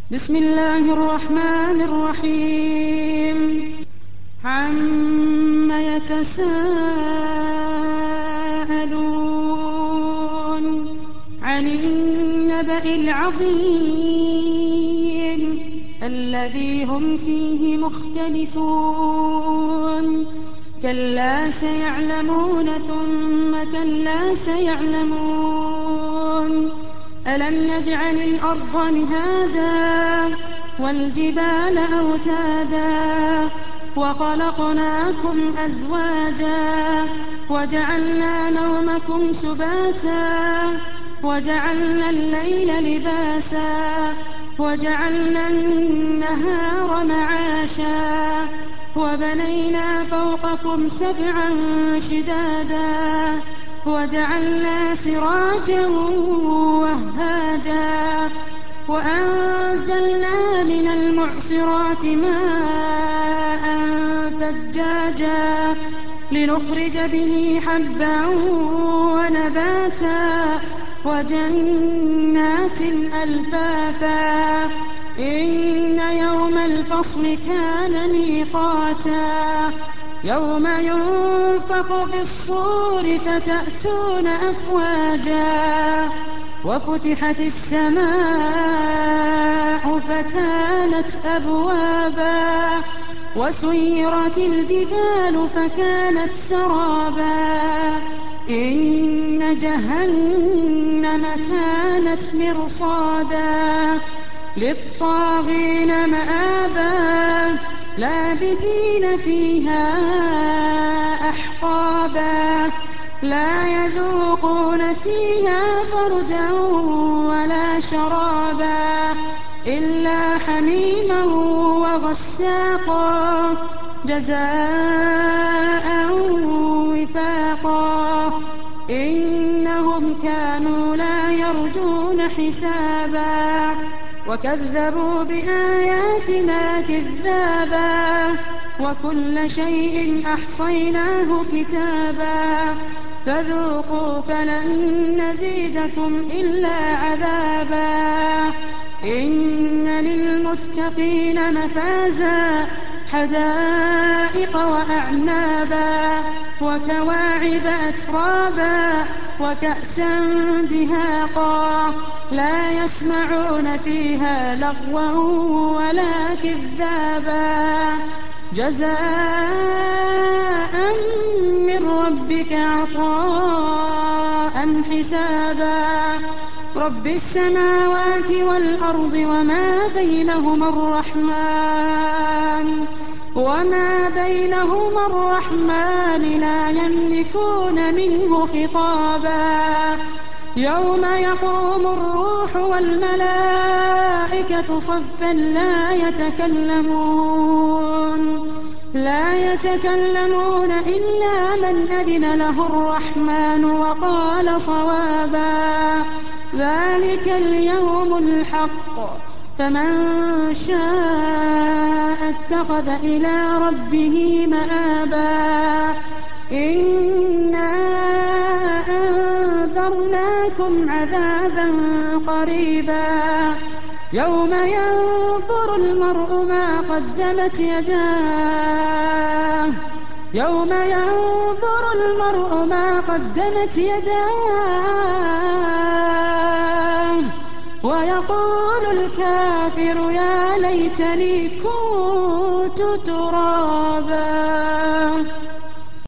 بسم الله الرحمن الرحيم عم يتساءلون عن النبأ العظيم الذي هم فيه مختلفون كلا سيعلمون ثم كلا سيعلمون ألم نجعل الأرض مهادا والجبال أوتادا وخلقناكم أزواجا وجعلنا نومكم سباتا وجعلنا الليل لباسا وجعلنا النهار معاشا وبنينا فوقكم سبعا شدادا وجعلنا سراجا وهاجا وأنزلنا من المعصرات ماء ثجاجا لنخرج به حبا ونباتا وجنات ألفافا إن يوم الفصل كان ميقاتا يوم ينفخ في الصور فتأتون أفواجا وفتحت السماء فكانت أبوابا وسيرت الجبال فكانت سرابا إن جهنم كانت مرصادا للطاغين مآبا لابثين فيها أحقابا لا يذوقون فيها بردا ولا شرابا إلا حميما وغساقا جزاء وفاقا إنهم كانوا لا يرجون حسابا وكذبوا بآياتنا كذابا وكل شيء أحصيناه كتابا فذوقوا فلن نزيدكم إلا عذابا إن للمتقين مفازا حدائق وأعنابا وكواعب أترابا وكأسا دهاقا لا يسمعون فيها لغوا ولا كذابا جزاء من ربك عطاء حسابا رب السماوات والأرض وما بينهما الرحمن لا يملكون منه خطابا يوم يقوم الروح والملائكة صفا لا يتكلمون إلا من أذن له الرحمن وقال صوابا ذلك اليوم الحق فمن شاء اتخذ إلى ربه مآبا إنا أنذرناكم عذابا قريبا يوم ينظر المرء ما قدمت يداه ويقول الكافر يا ليتني كنت ترابا.